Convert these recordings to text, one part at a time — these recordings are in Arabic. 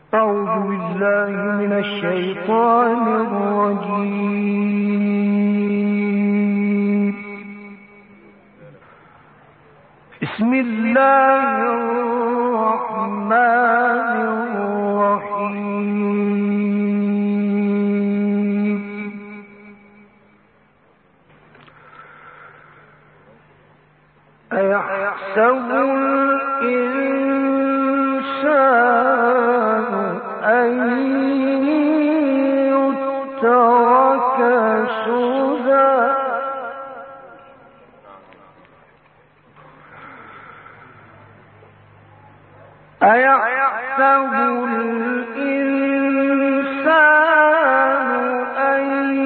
أعوذ بالله من الشيطان الرجيم. بسم الله الرحمن الرحيم. أيحسب الإنسان أن يترك سدى أيحسب الإنسان أن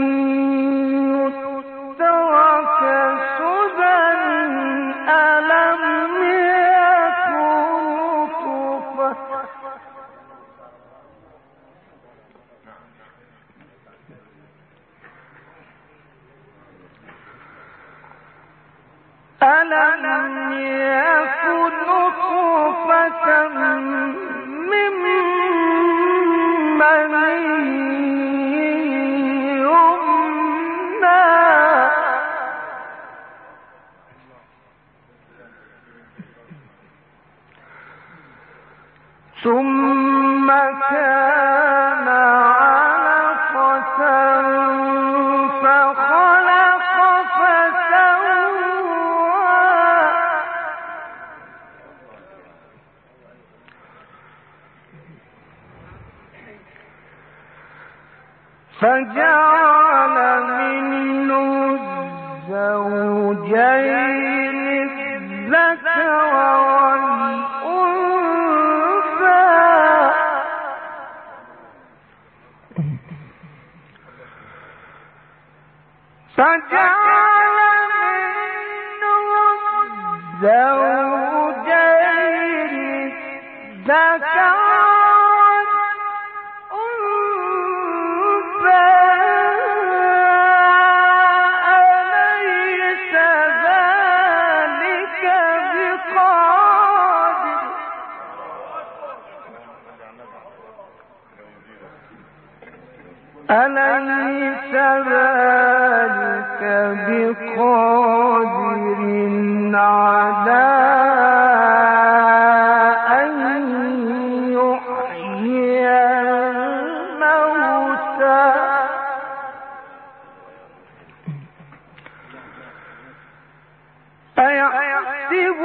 يترك سدى ألم يكن نطفة من مني يمنى ثم كان علقة فخلق فجعل منه الزوجين الذكر والأنثى أليس ذلك بقادر على أن يحيي الموتى أيحسب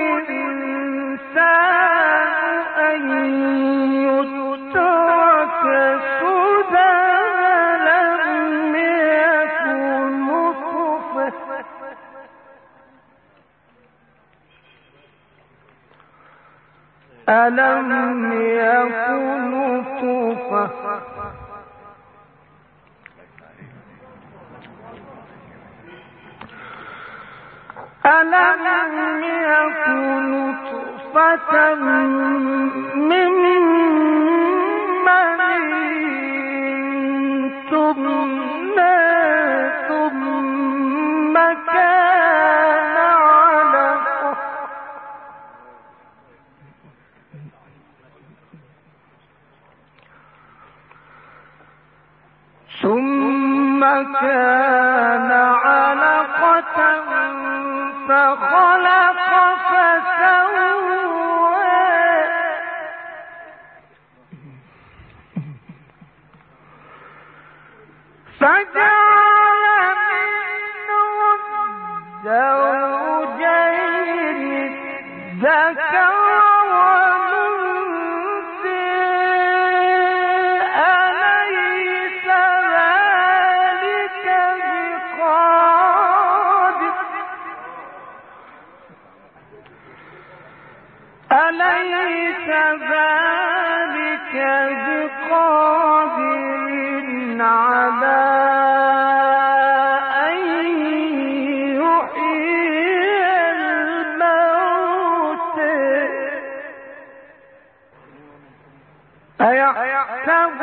الإنسان أن يترك سدى ألم يكن نطفة من مني تمنى ثم كان علقة فخلق فسوى فجعل منه الزوجين الذكر أليس ذلك بقادر على أن يحيي الموتى أيحسب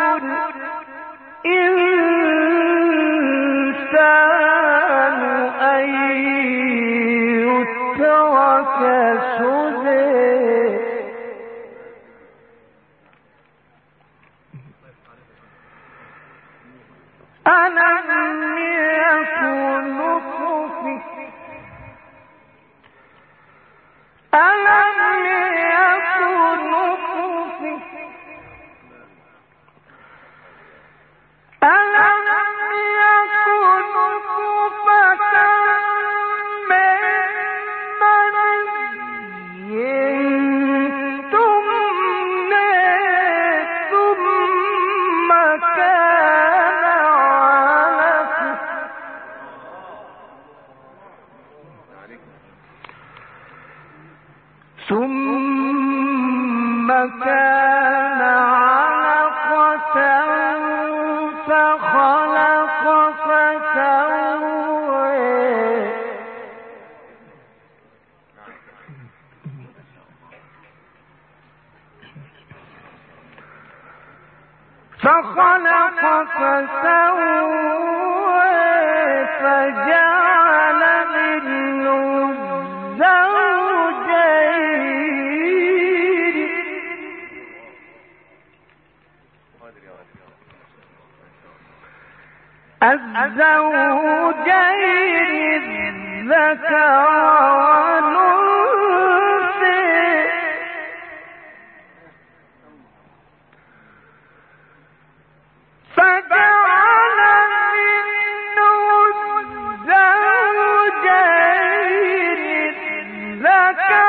الإنسان أن يترك سدى ألم يكن نطفة ثم كان علقة فخلق فسوى فجعل منه الزوجين الذكر والأنثى فجعل منه الزوجين الذكر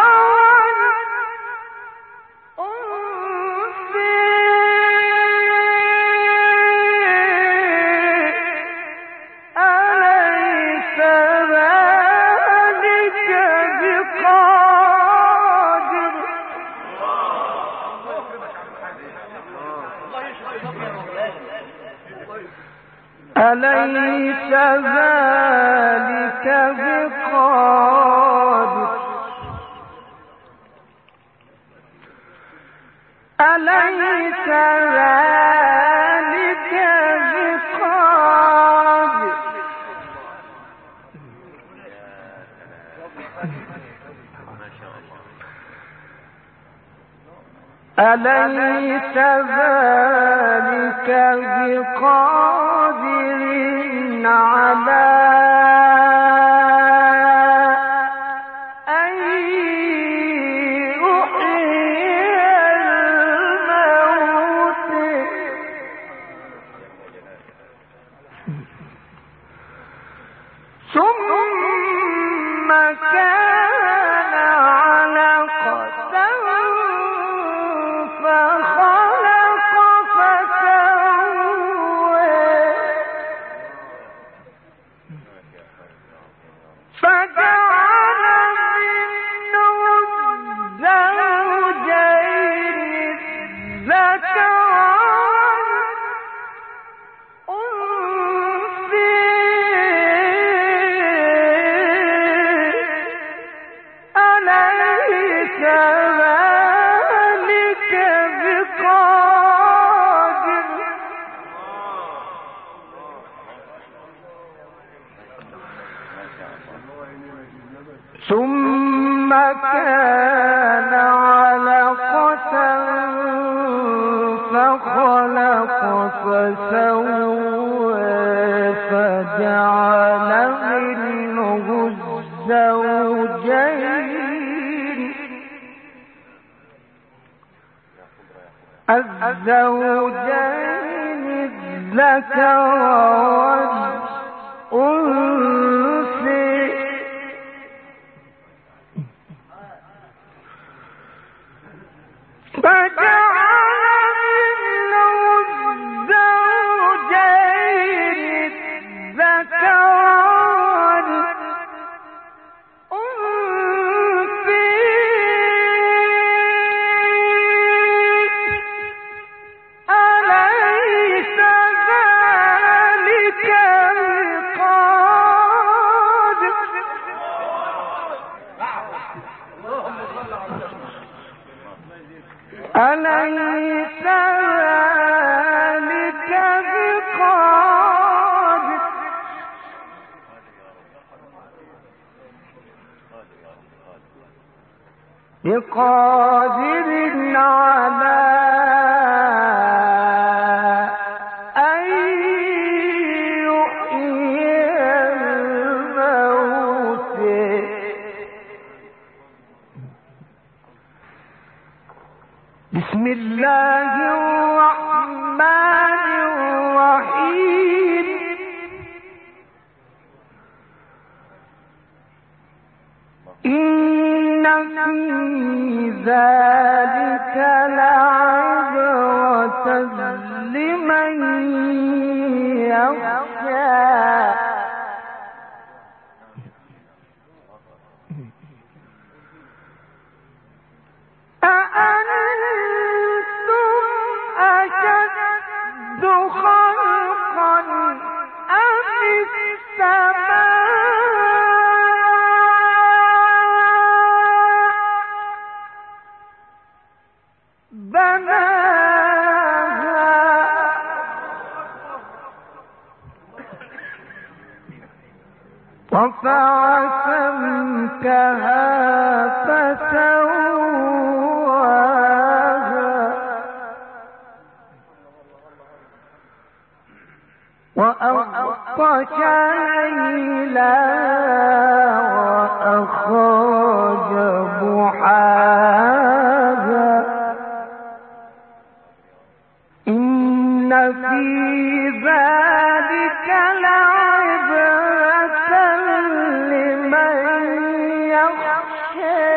أليس ذلك بقادر أليس ذلك بقادر أليس ذلك بقادر على أن يحيي الموت ثم كان علقة فخلق فسوى فجعل منه الزوجين الذكر والأنثى أليس ذلك بقادر ثم كان علقة فخلق فسوى فجعل منه الزوجين الذكر والأنثى فجعل منه الزوجين الذكر أليس ذلك بقادر على أن الله الرحمن الرحيم إن في ذلك لعبرة لمن يخشى رفع سمكها فسواها وأغطش ليلها وأخرج ضحاها إن في ذلك لعبرة لمن يخشى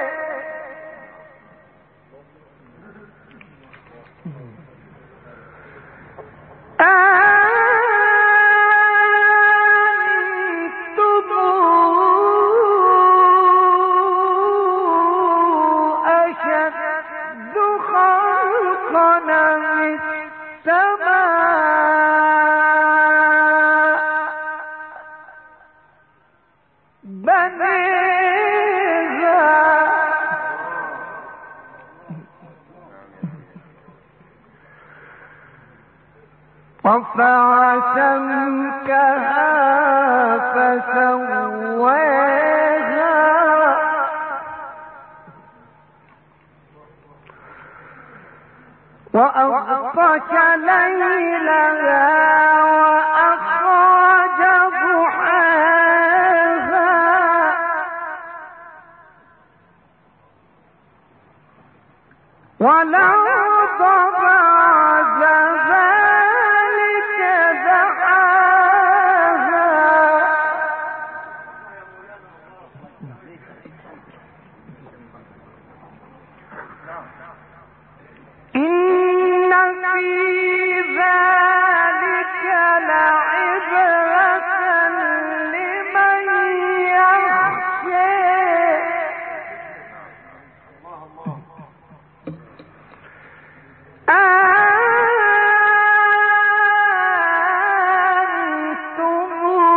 رفع سمكها فسواها وأغطش ليلها وأخرج ضحاها والأرض بعد ذلك دحاها إن في ذلك لعبرة لمن يخشى أنتم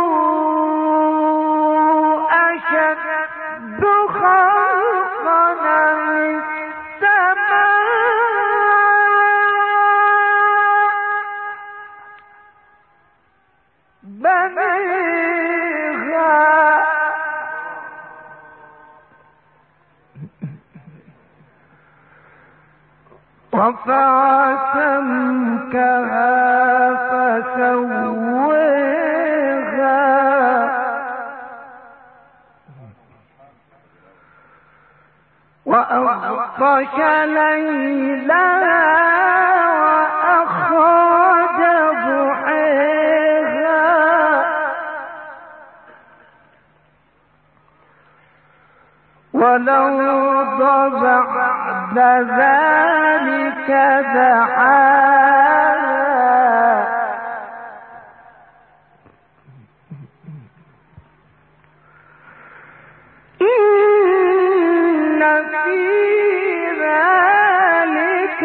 أشد خلقا من السماء بنيها رفع سمكها فسواها وأغطش ليلها وأخرج ضحاها والأرض بعد ذلك دحاها إن في ذلك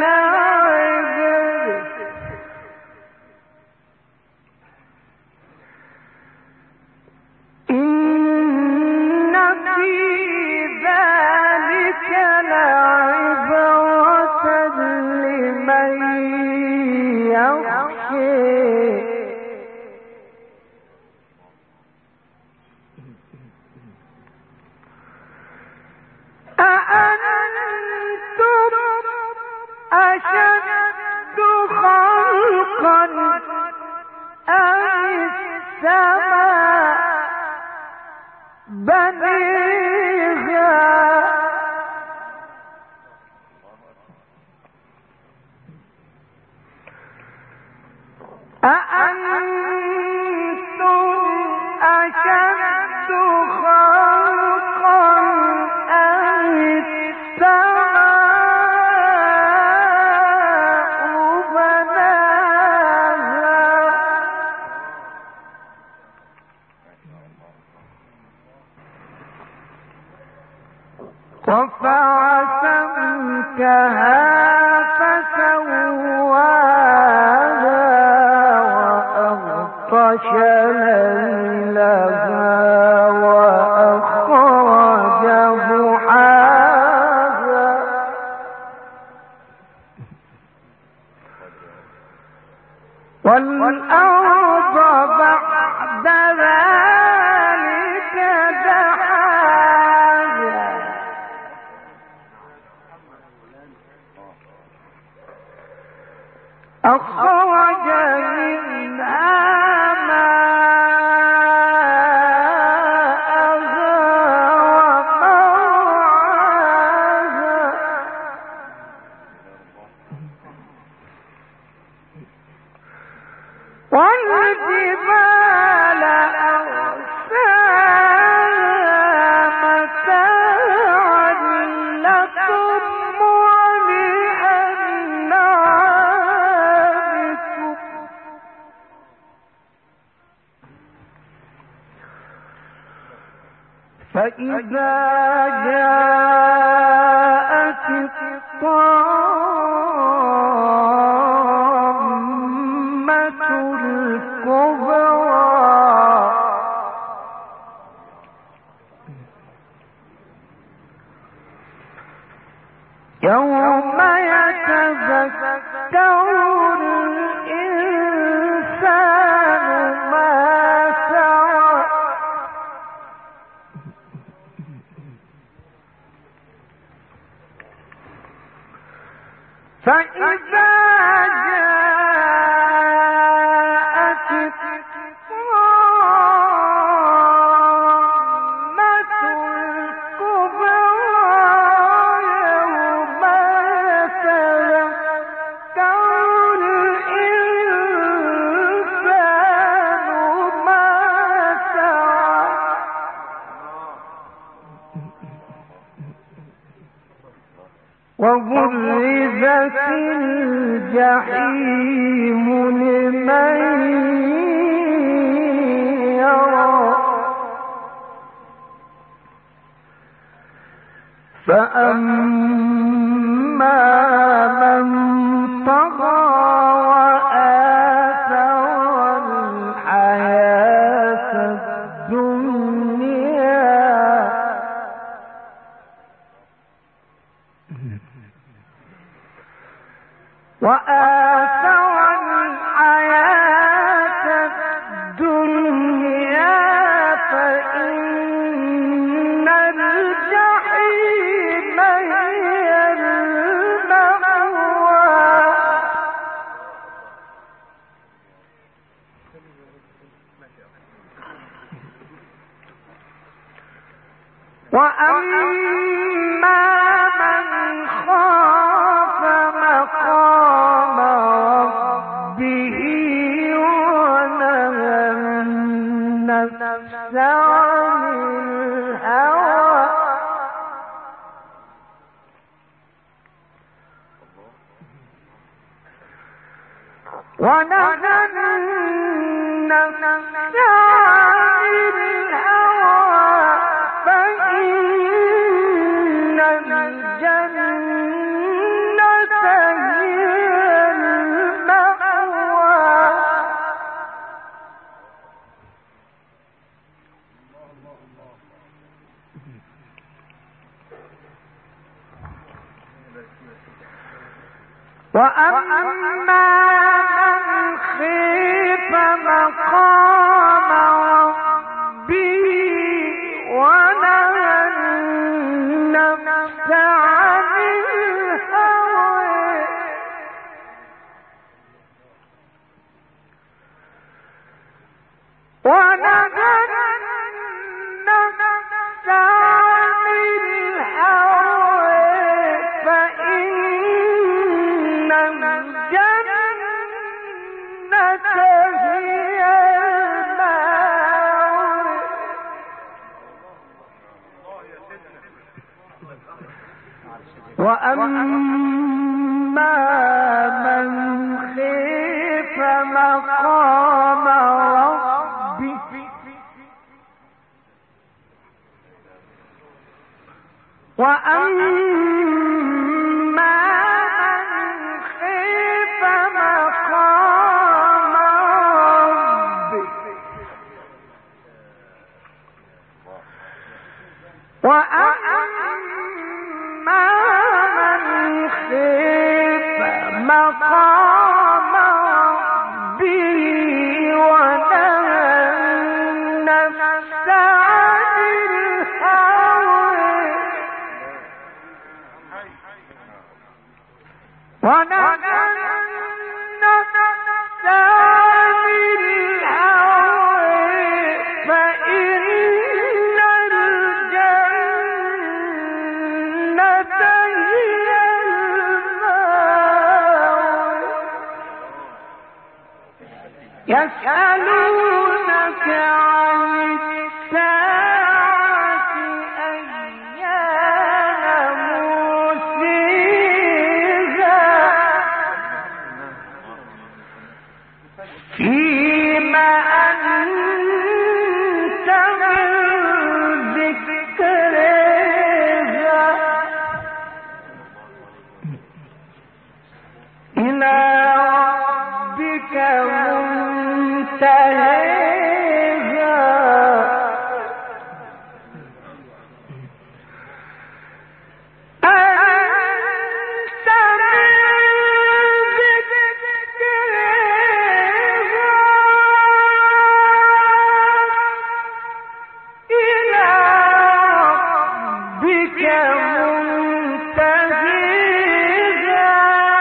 لعبرة إن في ذلك لعبرة لمن يخشى أأنتم أشد خلقا أم السماء بنيها وأغطش ليلها وأخرج ضحاها والأرض بعد ذلك دحاها أخرج منها ماءها ومرعاها والجبال أرساها متاعا لكم ولأنعامكم فإذا جاءت الطامة الكبرى يوم يتذكر الإنسان ما سعى فإذا جاءت الطامة الكبرى يوم يتذكر الإنسان ما سعى وبرزت الجحيم لمن يرى فأما من طغى وآثر الحياة الدنيا فإن الجحيم هي المأوى وأما من خاف مقام ربه ونهى النفس عن الهوى فإن الجنة هي المأوى وأما من خيف مقام ربه ونهى النفس عن الهوى فإن الجنة هي المأوى وأما من خيف مقام ربه وأما مقام ربه ونهى النفس عن الهوى فإن الجنة هي المأوى يسألونك عن الساعة أيان مرسيها فيما أنت من ذكرها إلى ربك منتهيها أنت من ذكرها إلى ربك منتهيها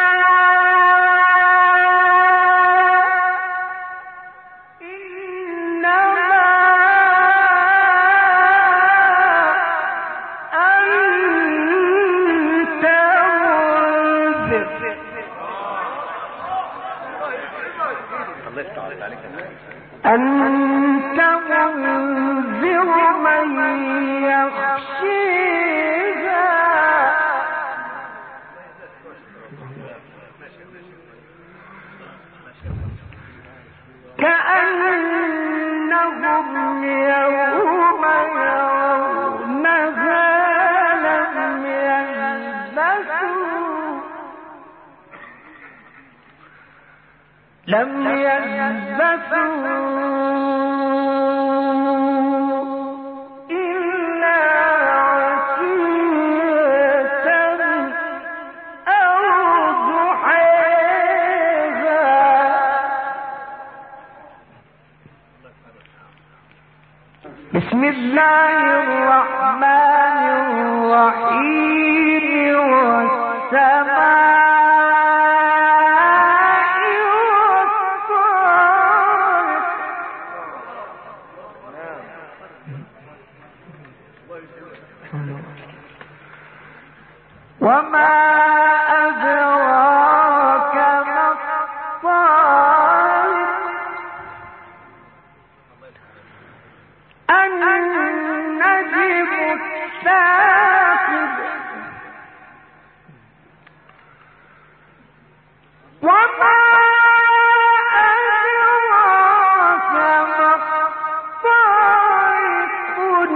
إنما أنت منذر أنت منذر من يخشيها كأنهم يوم يرونها لم يلبثوا إلا عشية أو ضحيها بسم الله الرحمن الرحيم والسماء وما أدراك ما الطارق النجم الثاقب وما أدراك ما الطارق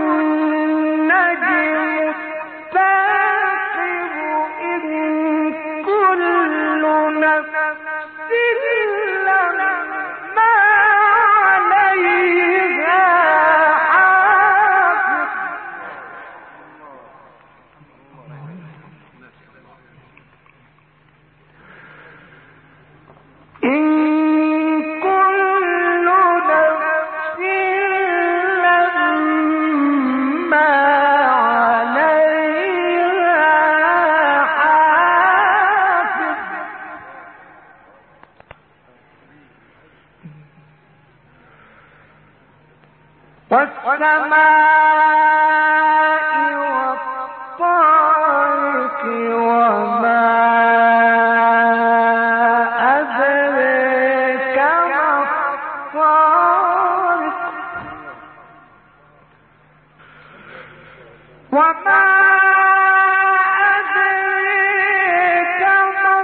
النجم الثاقب إن كل نفس لما عليها حافظ إن كل نفس لما عليها حافظ والسماء والطارق وما أدريك ما الطارق وما أدريك ما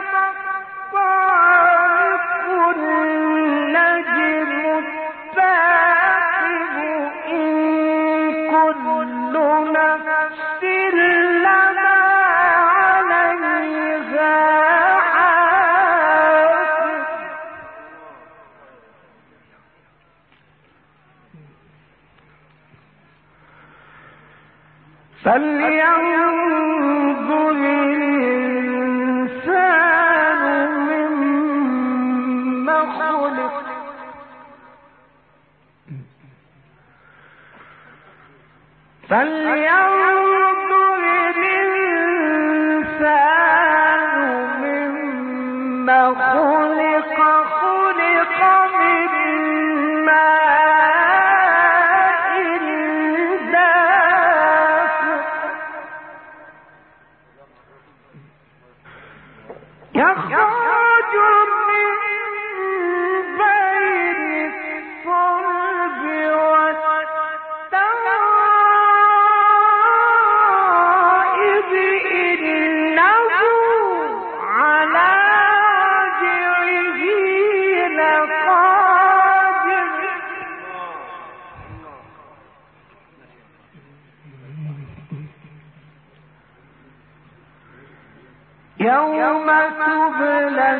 الطارق النجم الثاقب إن كل نفس لما عليها حافظ فلينظر الإنسان مما فلينظر الإنسان مما خلق من ماء دافق يخرج من بين الصلب والترائب إنه على رجعه لقادر يوم تبلى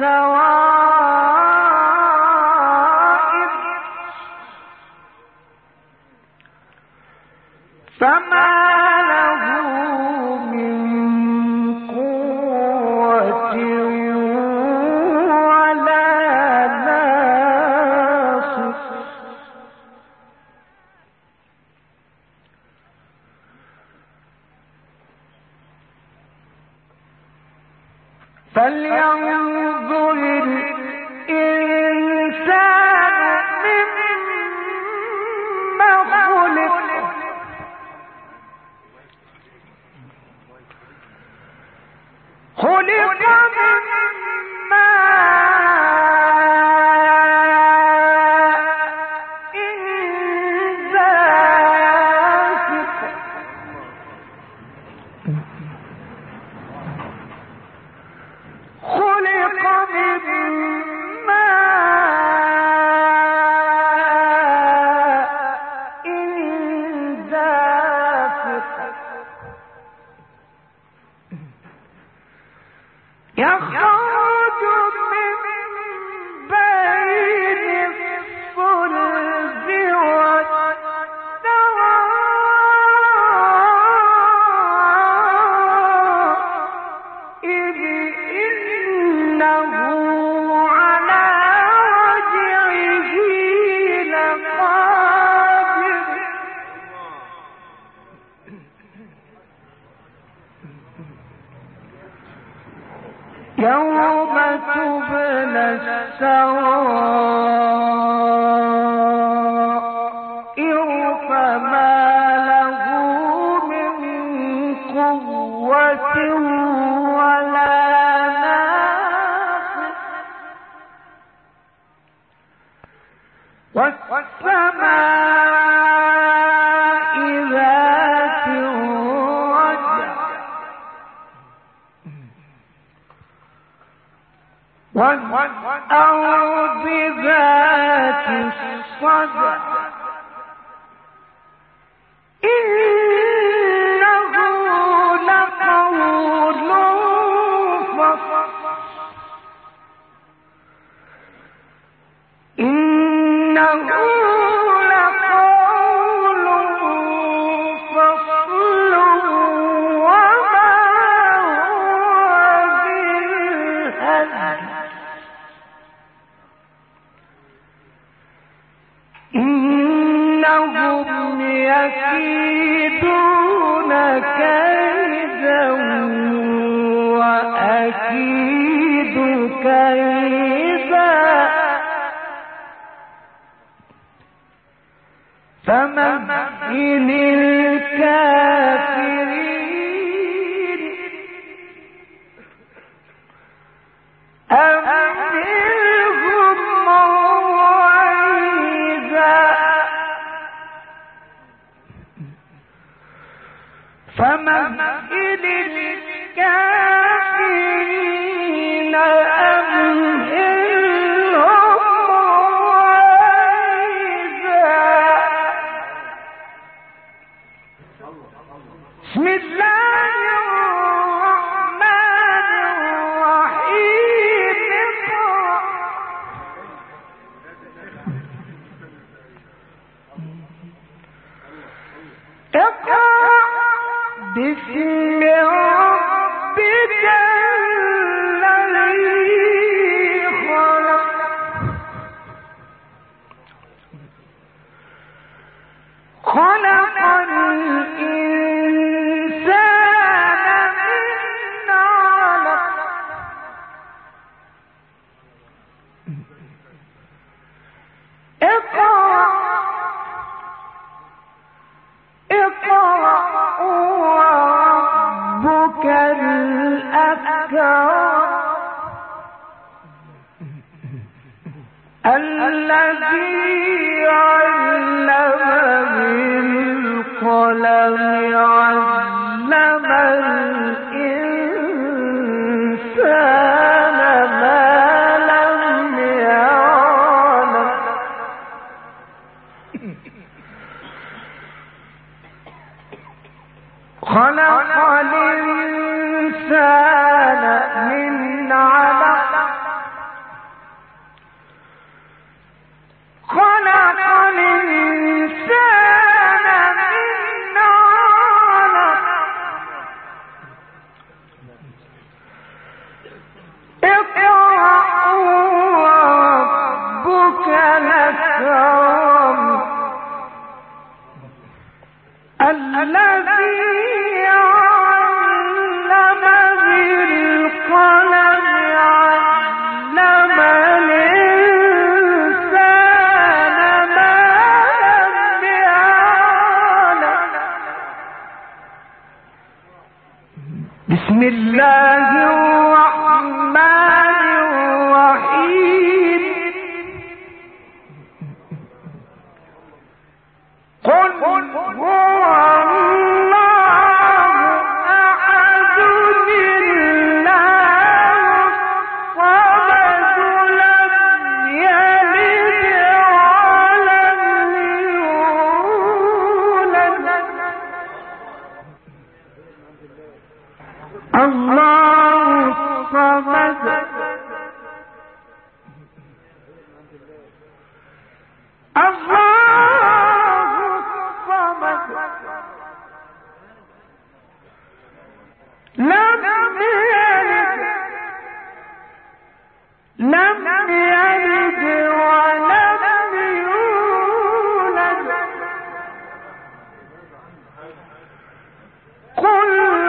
السرائر فما له من قوة ولا ناصر فلينظر الإنسان مما خلق من ماء دافق خلق من ماء دافق يخرج من بين الصلب والترائب إنه على رجعه لقادر يوم تبلى السرائر فما له من قوة ولا ناصر والسماء ذات الرجع والأرض ذات الصدع إنه لقول فصل إنه لقول فصل وما هو بالهزل إنهم يكيدون كيدا وأكيد كيدا فمهل الكافرين أمهلهم رويدا فمهل الكافرين أمهلهم رويدا بسم الله الرحمن الرحيم وربك الأكرم الذي علم بالقلم علم الإنسان ما لم يعلم خلق الإنسان من علق خلق الإنسان من علق اقرأ وربك الأكرم الذي علم بالقلم علم الإنسان ما لم يعلم بسم الله الرحمن الرحيم قل هو الله الصمد الله الصمد لم يلد ولم يولد قل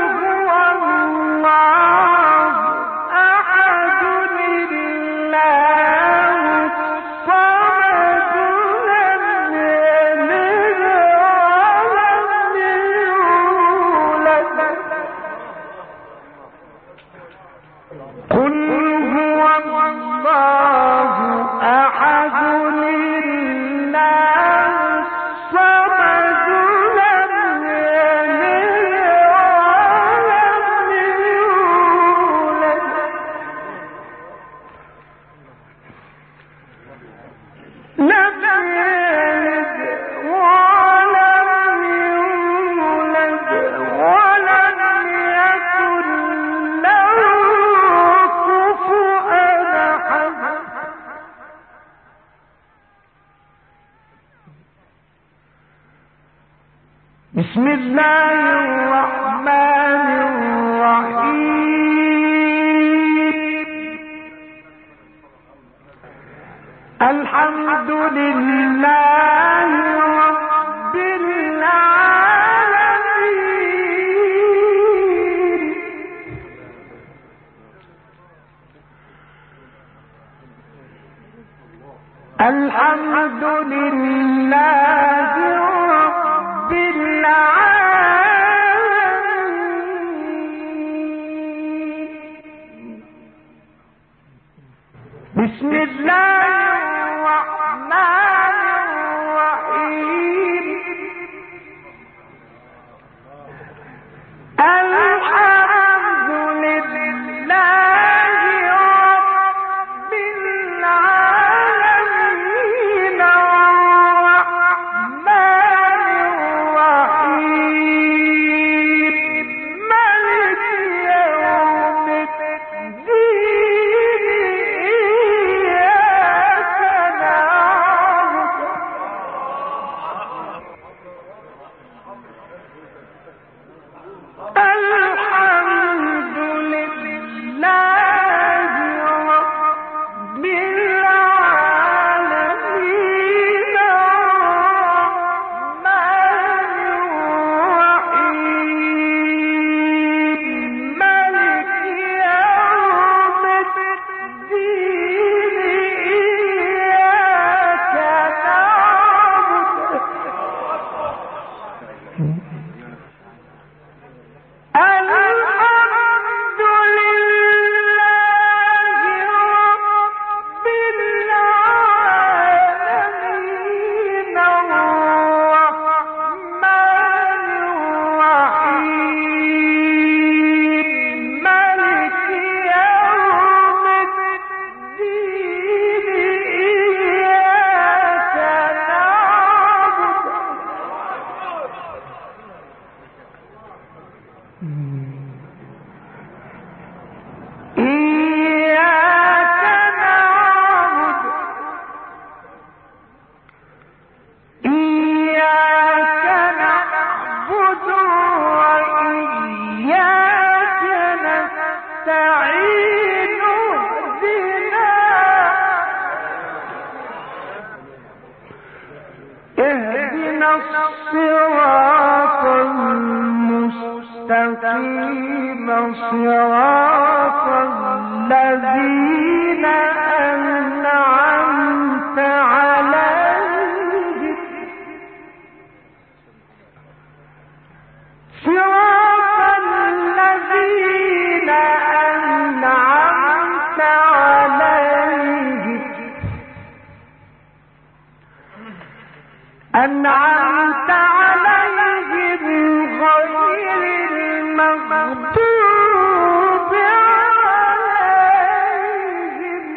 بسم الله الرحمن الرحيم الحمد لله رب العالمين الحمد لله رب العالمين بسم الله الرحمن الرحيم الحمد لله رب العالمين الرحمن الرحيم مالك يوم الدين إياك أنعمت عليهم غير المغضوب عليهم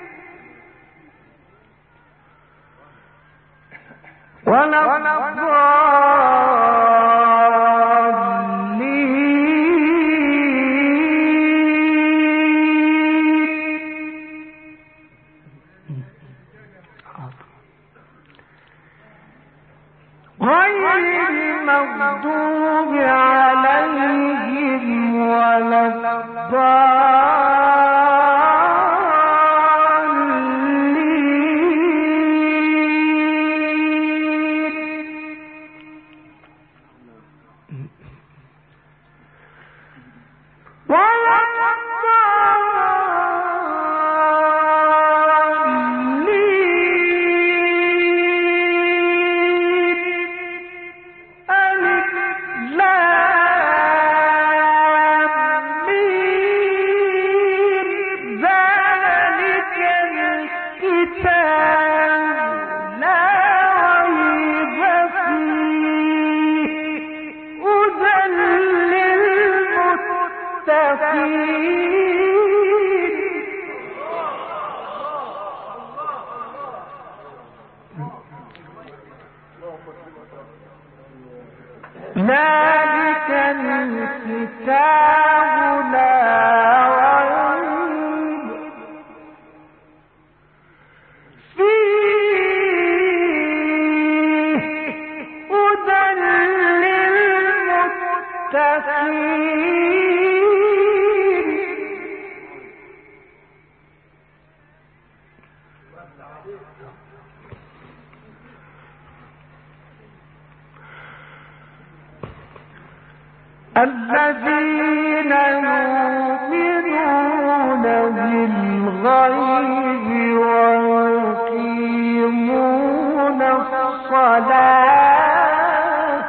ولا المغضوب عليهم ولا ذلك الكتاب لا ريب فيه هدى للمتقين الذين يؤمنون بالغيب ويقيمون الصلاة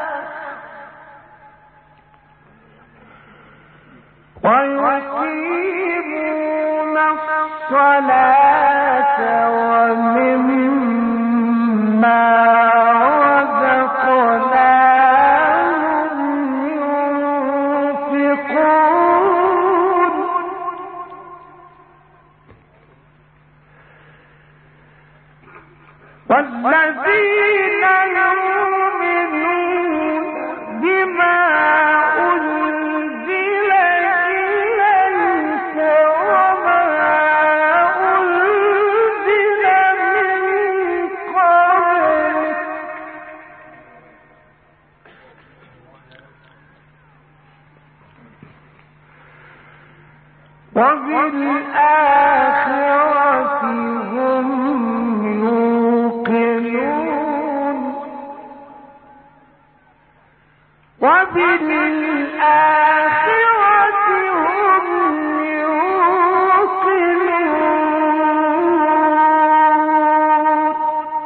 ومما والذين يؤمنون بما أنزل إليك وما أنزل من قبلك وبالآخرة هم وبالآخرة هم يوقنون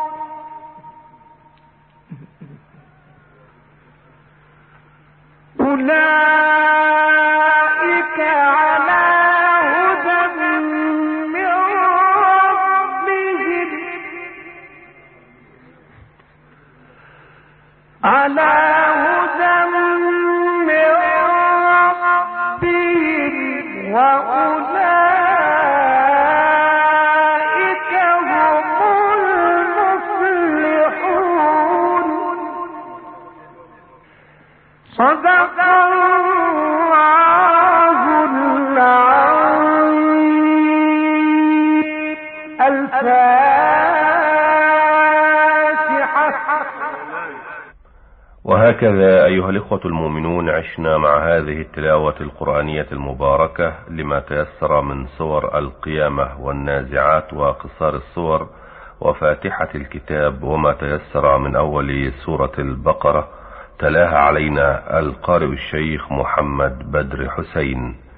أولئك على هدى من ربهم على وأولئك هم المفلحون صدق الله العظيم. الفاتحة. وهكذا أيها الإخوة المؤمنون عشنا مع هذه التلاوة القرآنية المباركة لما تيسر من سور القيامة والنازعات وقصار الصور وفاتحة الكتاب وما تيسر من أول سورة البقرة. تلاها علينا القارئ الشيخ محمد بدر حسين.